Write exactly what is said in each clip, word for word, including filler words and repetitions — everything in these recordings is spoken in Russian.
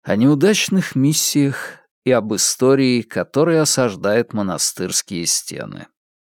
О неудачных миссиях и об истории, которая осаждает монастырские стены.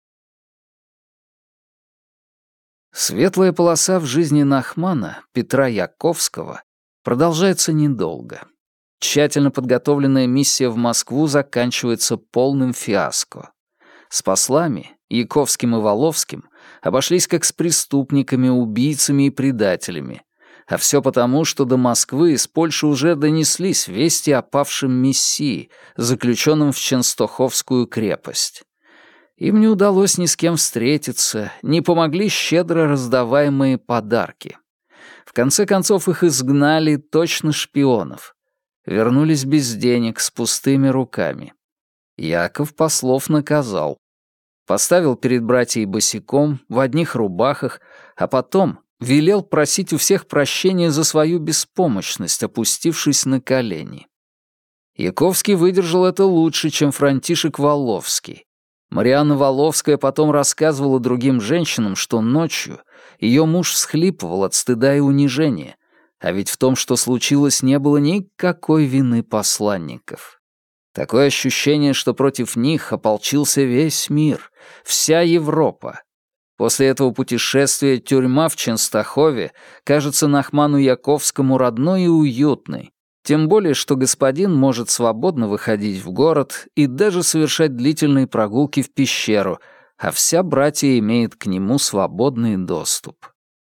Светлая полоса в жизни Нахмана, Петра Яковского, продолжается недолго. Тщательно подготовленная миссия в Москву заканчивается полным фиаско. С послами, Яковским и Воловским, обошлись как с преступниками, убийцами и предателями. А все потому, что до Москвы из Польши уже донеслись вести о павшем мессии, заключенном в Ченстоховскую крепость. Им не удалось ни с кем встретиться, не помогли щедро раздаваемые подарки. В конце концов их изгнали точно шпионов. Вернулись без денег, с пустыми руками. Яков послов наказал. Поставил перед братьей босиком, в одних рубахах, а потом велел просить у всех прощения за свою беспомощность, опустившись на колени. Яковский выдержал это лучше, чем Франтишек Воловский. Марианна Воловская потом рассказывала другим женщинам, что ночью ее муж всхлипывал от стыда и унижения, а ведь в том, что случилось, не было никакой вины посланников. Такое ощущение, что против них ополчился весь мир, вся Европа. После этого путешествия тюрьма в Ченстохове кажется Нахману Яковскому родной и уютной, тем более, что господин может свободно выходить в город и даже совершать длительные прогулки в пещеру, а вся братья имеет к нему свободный доступ.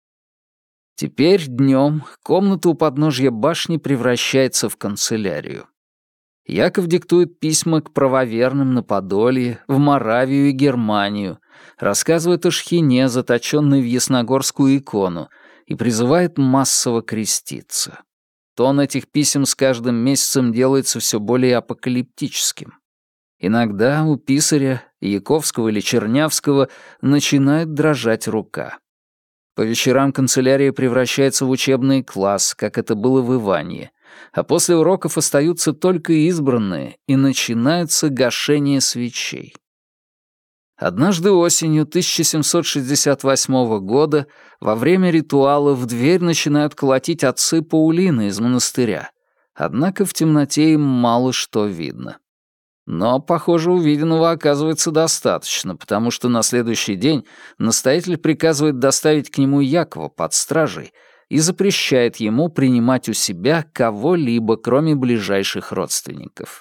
Теперь днем комната у подножья башни превращается в канцелярию. Яков диктует письма к правоверным на Подолье, в Моравию и Германию, рассказывает о шхине, заточенной в Ясногорскую икону, и призывает массово креститься. Тон этих писем с каждым месяцем делается все более апокалиптическим. Иногда у писаря, Яковского или Чернявского, начинает дрожать рука. По вечерам канцелярия превращается в учебный класс, как это было в Иванье, а после уроков остаются только избранные, и начинается гашение свечей. Однажды осенью тысяча семьсот шестьдесят восьмого года во время ритуала в дверь начинают колотить отцы Паулины из монастыря, однако в темноте им мало что видно. Но, похоже, увиденного оказывается достаточно, потому что на следующий день настоятель приказывает доставить к нему Якова под стражей и запрещает ему принимать у себя кого-либо, кроме ближайших родственников.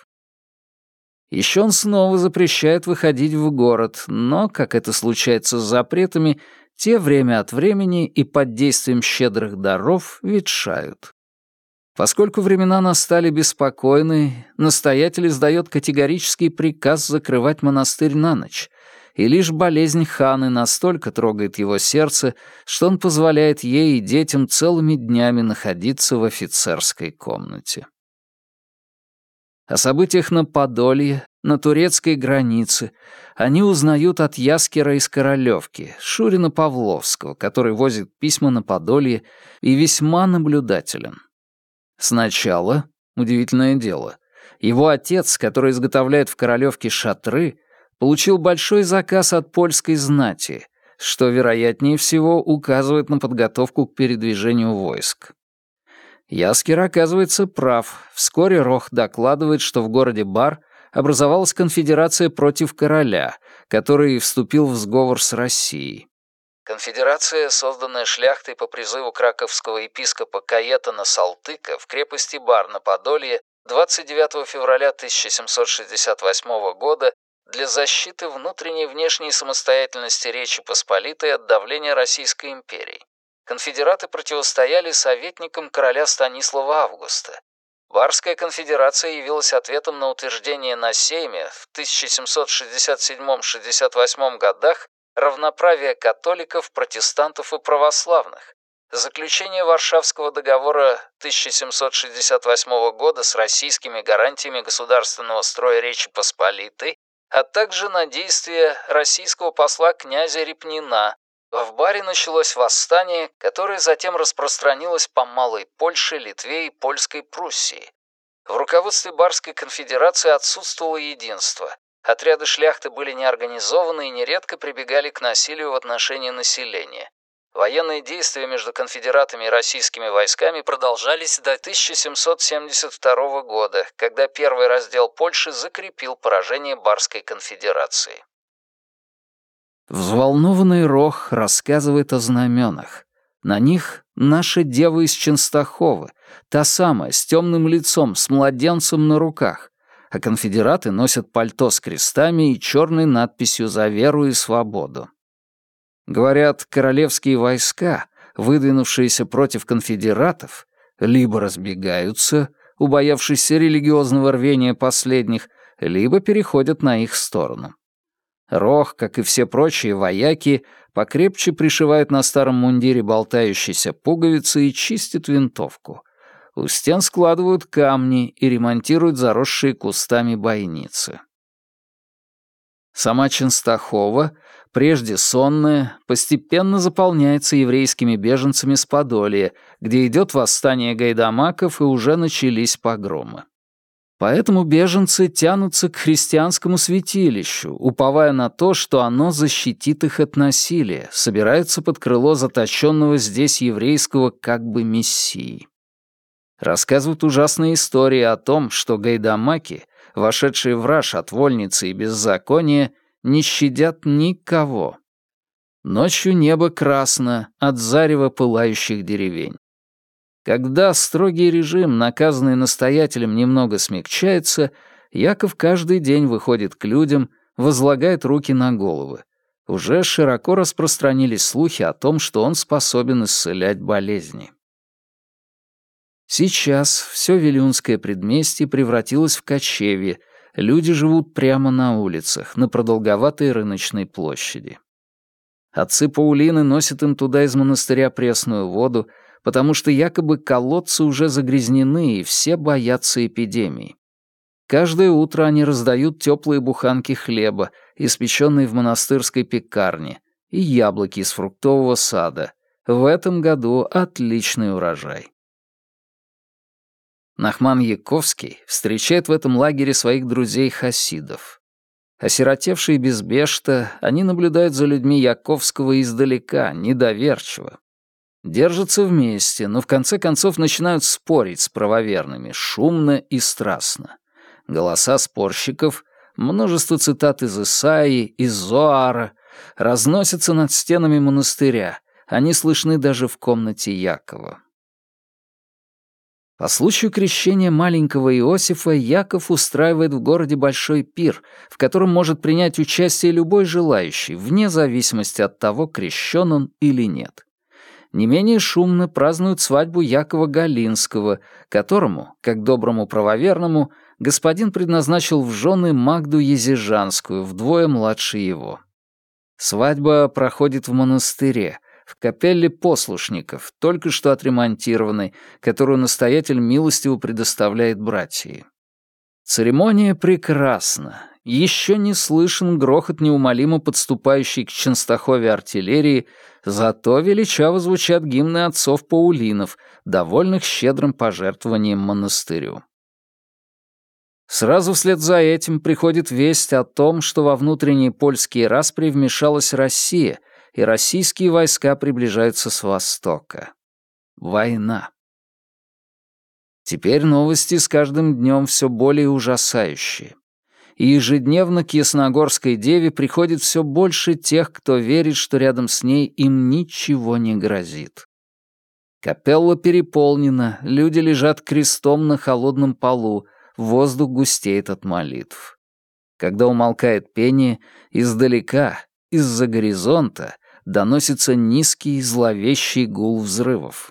Еще он снова запрещает выходить в город, но, как это случается с запретами, те время от времени и под действием щедрых даров ветшают. Поскольку времена настали беспокойные, настоятель издает категорический приказ закрывать монастырь на ночь, и лишь болезнь Ханы настолько трогает его сердце, что он позволяет ей и детям целыми днями находиться в офицерской комнате. О событиях на Подолье, на турецкой границе они узнают от Яскера из Королевки, Шурина Павловского, который возит письма на Подолье и весьма наблюдателен. Сначала, удивительное дело, его отец, который изготовляет в Королевке шатры, получил большой заказ от польской знати, что, вероятнее всего, указывает на подготовку к передвижению войск. Яскер оказывается прав. Вскоре Рох докладывает, что в городе Бар образовалась конфедерация против короля, который вступил в сговор с Россией. Конфедерация, созданная шляхтой по призыву краковского епископа Каетана Салтыка в крепости Бар на Подолье двадцать девятого февраля тысяча семьсот шестьдесят восьмого года для защиты внутренней и внешней самостоятельности Речи Посполитой от давления Российской империи. Конфедераты противостояли советникам короля Станислава Августа. Барская конфедерация явилась ответом на утверждение на Сейме в тысяча семьсот шестьдесят седьмом — шестьдесят восьмом годах равноправия католиков, протестантов и православных, заключение Варшавского договора тысяча семьсот шестьдесят восьмого года с российскими гарантиями государственного строя Речи Посполитой, а также на действия российского посла князя Репнина. В Баре началось восстание, которое затем распространилось по Малой Польше, Литве и Польской Пруссии. В руководстве Барской конфедерации отсутствовало единство. Отряды шляхты были неорганизованы и нередко прибегали к насилию в отношении населения. Военные действия между конфедератами и российскими войсками продолжались до тысяча семьсот семьдесят второго года, когда первый раздел Польши закрепил поражение Барской конфедерации. Взволнованный Рох рассказывает о знаменах. На них наша дева из Ченстаховы, та самая, с темным лицом, с младенцем на руках, а конфедераты носят пальто с крестами и черной надписью «За веру и свободу». Говорят, королевские войска, выдвинувшиеся против конфедератов, либо разбегаются, убоявшись религиозного рвения последних, либо переходят на их сторону. Рох, как и все прочие вояки, покрепче пришивает на старом мундире болтающиеся пуговицы и чистит винтовку. У стен складывают камни и ремонтируют заросшие кустами бойницы. Сама Ченстахова, прежде сонная, постепенно заполняется еврейскими беженцами с Подолья, где идет восстание гайдамаков и уже начались погромы. Поэтому беженцы тянутся к христианскому святилищу, уповая на то, что оно защитит их от насилия, собираются под крыло заточенного здесь еврейского как бы мессии. Рассказывают ужасные истории о том, что гайдамаки, вошедшие в раж от вольницы и беззакония, не щадят никого. Ночью небо красно от зарева пылающих деревень. Когда строгий режим, наказанный настоятелем, немного смягчается, Яков каждый день выходит к людям, возлагает руки на головы. Уже широко распространились слухи о том, что он способен исцелять болезни. Сейчас все Вилюнское предместье превратилось в кочевье, люди живут прямо на улицах, на продолговатой рыночной площади. Отцы Паулины носят им туда из монастыря пресную воду, потому что якобы колодцы уже загрязнены, и все боятся эпидемии. Каждое утро они раздают теплые буханки хлеба, испеченные в монастырской пекарне, и яблоки из фруктового сада. В этом году отличный урожай. Нахман Яковский встречает в этом лагере своих друзей-хасидов. Осиротевшие без бешта, они наблюдают за людьми Яковского издалека, недоверчиво. Держатся вместе, но в конце концов начинают спорить с правоверными, шумно и страстно. Голоса спорщиков, множество цитат из Исаии, из Зоара, разносятся над стенами монастыря, они слышны даже в комнате Якова. По случаю крещения маленького Иосифа Яков устраивает в городе большой пир, в котором может принять участие любой желающий, вне зависимости от того, крещен он или нет. Не менее шумно празднуют свадьбу Якова Галинского, которому, как доброму правоверному, господин предназначил в жены Магду Езижанскую, вдвое младше его. Свадьба проходит в монастыре, в капелле послушников, только что отремонтированной, которую настоятель милостиво предоставляет братьям. Церемония прекрасна. Еще не слышен грохот неумолимо подступающей к Ченстахове артиллерии, зато величаво звучат гимны отцов Паулинов, довольных щедрым пожертвованием монастырю. Сразу вслед за этим приходит весть о том, что во внутренние польские распри вмешалась Россия, и российские войска приближаются с востока. Война. Теперь новости с каждым днем все более ужасающие. И ежедневно к Ясногорской деве приходит все больше тех, кто верит, что рядом с ней им ничего не грозит. Капелла переполнена, люди лежат крестом на холодном полу, воздух густеет от молитв. Когда умолкает пение, издалека, из-за горизонта, доносится низкий зловещий гул взрывов.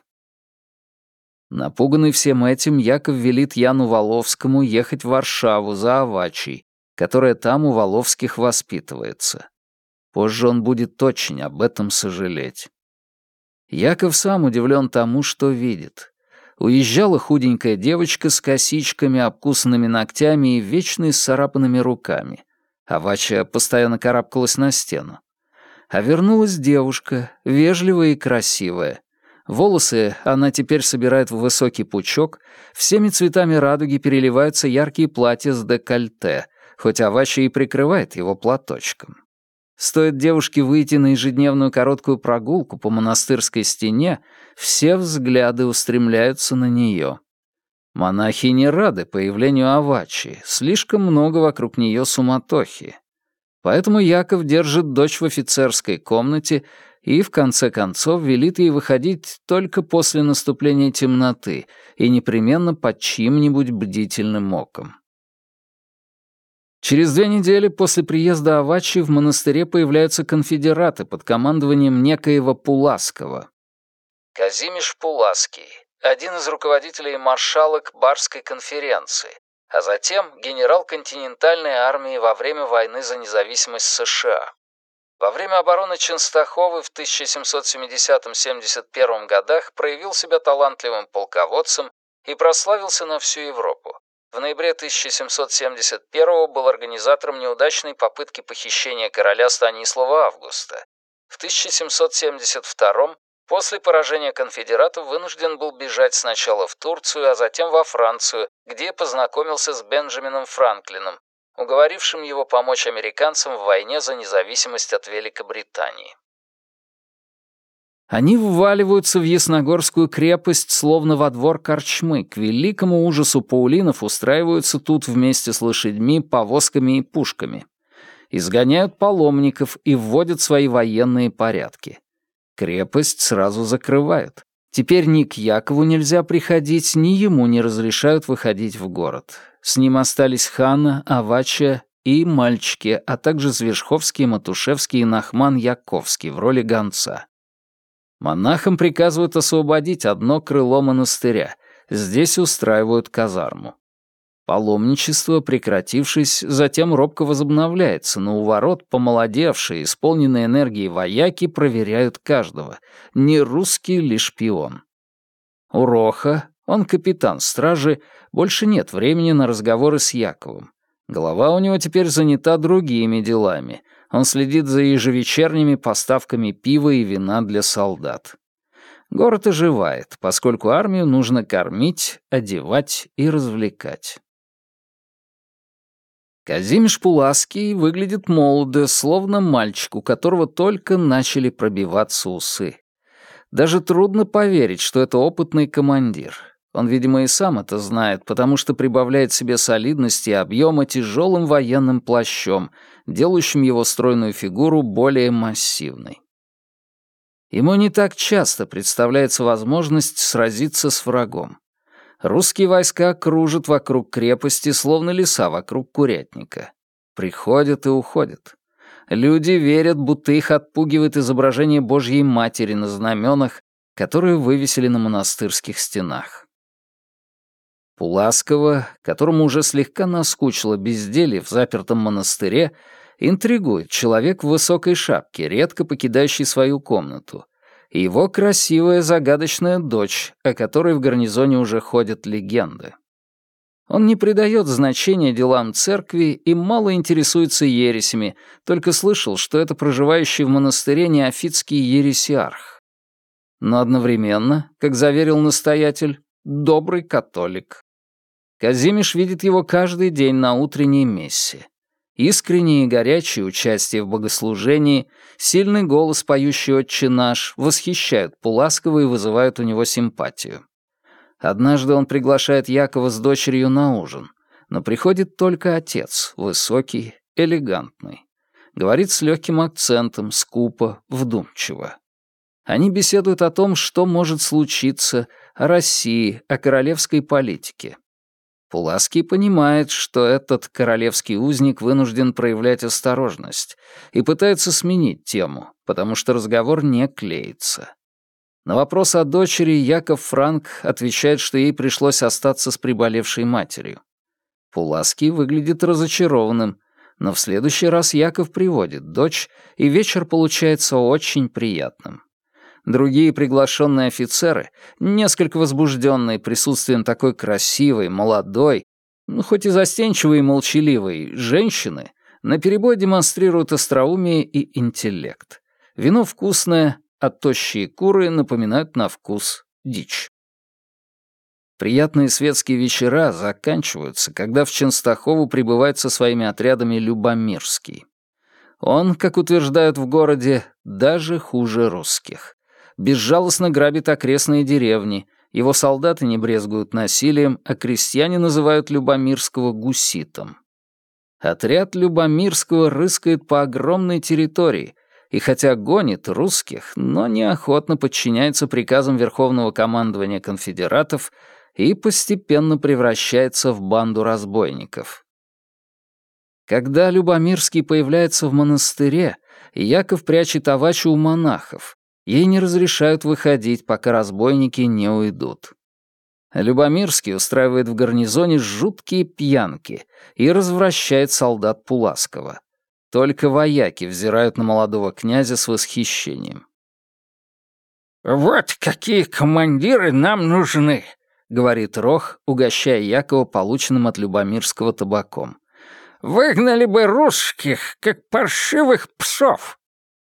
Напуганный всем этим, Яков велит Яну Воловскому ехать в Варшаву за Авачей, которая там у Воловских воспитывается. Позже он будет очень об этом сожалеть. Яков сам удивлен тому, что видит. Уезжала худенькая девочка с косичками, обкусанными ногтями и вечно исцарапанными руками. Авача постоянно карабкалась на стену. А вернулась девушка, вежливая и красивая. Волосы она теперь собирает в высокий пучок, всеми цветами радуги переливаются яркие платья с декольте, хоть Авача и прикрывает его платочком. Стоит девушке выйти на ежедневную короткую прогулку по монастырской стене, все взгляды устремляются на нее. Монахи не рады появлению Авачи, слишком много вокруг нее суматохи. Поэтому Яков держит дочь в офицерской комнате и, в конце концов, велит ей выходить только после наступления темноты и непременно под чьим-нибудь бдительным оком. Через две недели после приезда Авачи в монастыре появляются конфедераты под командованием некоего Пулаского. Казимиш Пулаский, один из руководителей маршалок Барской конференции, а затем генерал континентальной армии во время войны за независимость США. Во время обороны Ченстаховы в тысяча семьсот семидесятом — семьдесят первом годах проявил себя талантливым полководцем и прославился на всю Европу. В ноябре тысяча семьсот семьдесят первого был организатором неудачной попытки похищения короля Станислава Августа. В тысяча семьсот семьдесят втором после поражения конфедератов вынужден был бежать сначала в Турцию, а затем во Францию, где познакомился с Бенджамином Франклином, уговорившим его помочь американцам в войне за независимость от Великобритании. Они вваливаются в Ясногорскую крепость, словно во двор корчмы. К великому ужасу паулинов устраиваются тут вместе с лошадьми, повозками и пушками. Изгоняют паломников и вводят свои военные порядки. Крепость сразу закрывают. Теперь ни к Якову нельзя приходить, ни ему не разрешают выходить в город. С ним остались Ханна, Авача и мальчики, а также Звершковский, Матушевский и Нахман Яковский в роли гонца. Монахам приказывают освободить одно крыло монастыря. Здесь устраивают казарму. Паломничество, прекратившись, затем робко возобновляется, но у ворот помолодевшие, исполненные энергией вояки проверяют каждого. Не русский ли шпион. У Роха, он капитан стражи, больше нет времени на разговоры с Яковом. Голова у него теперь занята другими делами. Он следит за ежевечерними поставками пива и вина для солдат. Город оживает, поскольку армию нужно кормить, одевать и развлекать. Казимиш Пулаский выглядит молодо, словно мальчик, у которого только начали пробиваться усы. Даже трудно поверить, что это опытный командир. Он, видимо, и сам это знает, потому что прибавляет себе солидности и объема тяжелым военным плащом, делающим его стройную фигуру более массивной. Ему не так часто представляется возможность сразиться с врагом. Русские войска кружат вокруг крепости, словно лиса вокруг курятника. Приходят и уходят. Люди верят, будто их отпугивает изображение Божьей Матери на знаменах, которые вывесили на монастырских стенах. Пуласкова, которому уже слегка наскучило безделье в запертом монастыре, интригует человек в высокой шапке, редко покидающий свою комнату, и его красивая загадочная дочь, о которой в гарнизоне уже ходят легенды. Он не придает значения делам церкви и мало интересуется ересями, только слышал, что это проживающий в монастыре неофитский ересиарх. Но одновременно, как заверил настоятель, добрый католик. Казимиш видит его каждый день на утренней мессе. Искреннее и горячее участие в богослужении, сильный голос, поющий «Отче наш», восхищают Пуласкова и вызывают у него симпатию. Однажды он приглашает Якова с дочерью на ужин, но приходит только отец, высокий, элегантный. Говорит с легким акцентом, скупо, вдумчиво. Они беседуют о том, что может случиться, о России, о королевской политике. Пулаский понимает, что этот королевский узник вынужден проявлять осторожность и пытается сменить тему, потому что разговор не клеится. На вопрос о дочери Яков Франк отвечает, что ей пришлось остаться с приболевшей матерью. Пулаский выглядит разочарованным, но в следующий раз Яков приводит дочь, и вечер получается очень приятным. Другие приглашенные офицеры, несколько возбужденные присутствием такой красивой, молодой, ну, хоть и застенчивой и молчаливой, женщины, наперебой демонстрируют остроумие и интеллект. Вино вкусное, а тощие куры напоминают на вкус дичь. Приятные светские вечера заканчиваются, когда в Ченстахову прибывает со своими отрядами Любомирский. Он, как утверждают в городе, даже хуже русских. Безжалостно грабит окрестные деревни, его солдаты не брезгуют насилием, а крестьяне называют Любомирского гуситом. Отряд Любомирского рыскает по огромной территории, и хотя гонит русских, но неохотно подчиняется приказам Верховного командования конфедератов и постепенно превращается в банду разбойников. Когда Любомирский появляется в монастыре, Яков прячет Авачу у монахов. Ей не разрешают выходить, пока разбойники не уйдут. Любомирский устраивает в гарнизоне жуткие пьянки и развращает солдат Пуласкова. Только вояки взирают на молодого князя с восхищением. «Вот какие командиры нам нужны», — говорит Рох, угощая Якова полученным от Любомирского табаком. «Выгнали бы русских, как паршивых псов».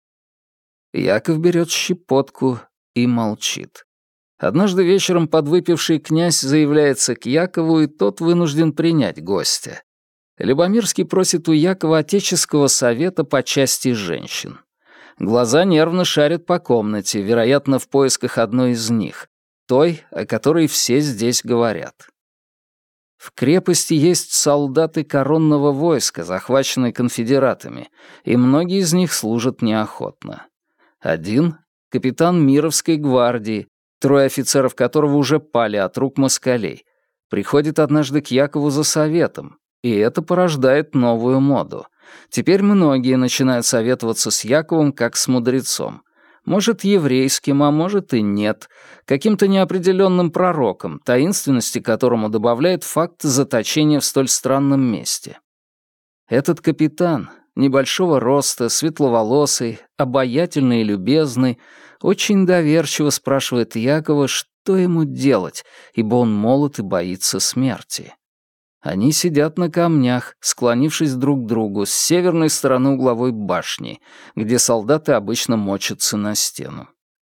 Яков берет щепотку и молчит. Однажды вечером подвыпивший князь заявляется к Якову, и тот вынужден принять гостя. Любомирский просит у Якова отеческого совета по части женщин. Глаза нервно шарят по комнате, вероятно, в поисках одной из них, той, о которой все здесь говорят. В крепости есть солдаты коронного войска, захваченные конфедератами, и многие из них служат неохотно. Один — капитан Мировской гвардии, трое офицеров которого уже пали от рук москалей, приходит однажды к Якову за советом, и это порождает новую моду. Теперь многие начинают советоваться с Яковом как с мудрецом. Может, еврейским, а может и нет, каким-то неопределенным пророком, таинственности которому добавляет факт заточения в столь странном месте. Этот капитан, небольшого роста, светловолосый, обаятельный и любезный, очень доверчиво спрашивает Якова, что ему делать, ибо он молод и боится смерти. Они сидят на камнях, склонившись друг к другу с северной стороны угловой башни, где солдаты обычно мочатся на стену.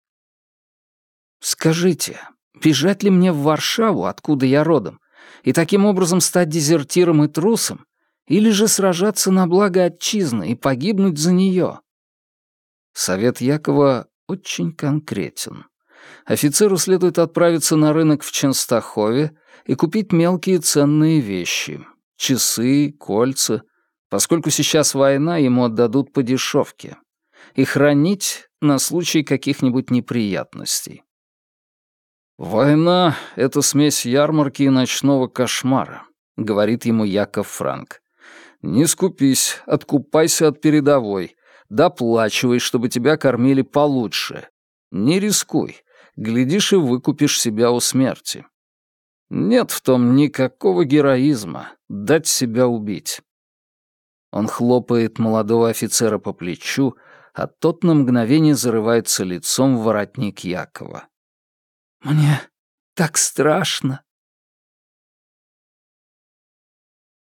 «Скажите, бежать ли мне в Варшаву, откуда я родом, и таким образом стать дезертиром и трусом, или же сражаться на благо отчизны и погибнуть за нее?» Совет Якова очень конкретен. Офицеру следует отправиться на рынок в Ченстахове и купить мелкие ценные вещи — часы, кольца, поскольку сейчас война, ему отдадут по дешевке, и хранить на случай каких-нибудь неприятностей. «Война — это смесь ярмарки и ночного кошмара», — говорит ему Яков Франк. «Не скупись, откупайся от передовой, доплачивай, чтобы тебя кормили получше. Не рискуй, глядишь и выкупишь себя у смерти. Нет в том никакого героизма — дать себя убить». Он хлопает молодого офицера по плечу, а тот на мгновение зарывается лицом в воротник Якова. «Мне так страшно»,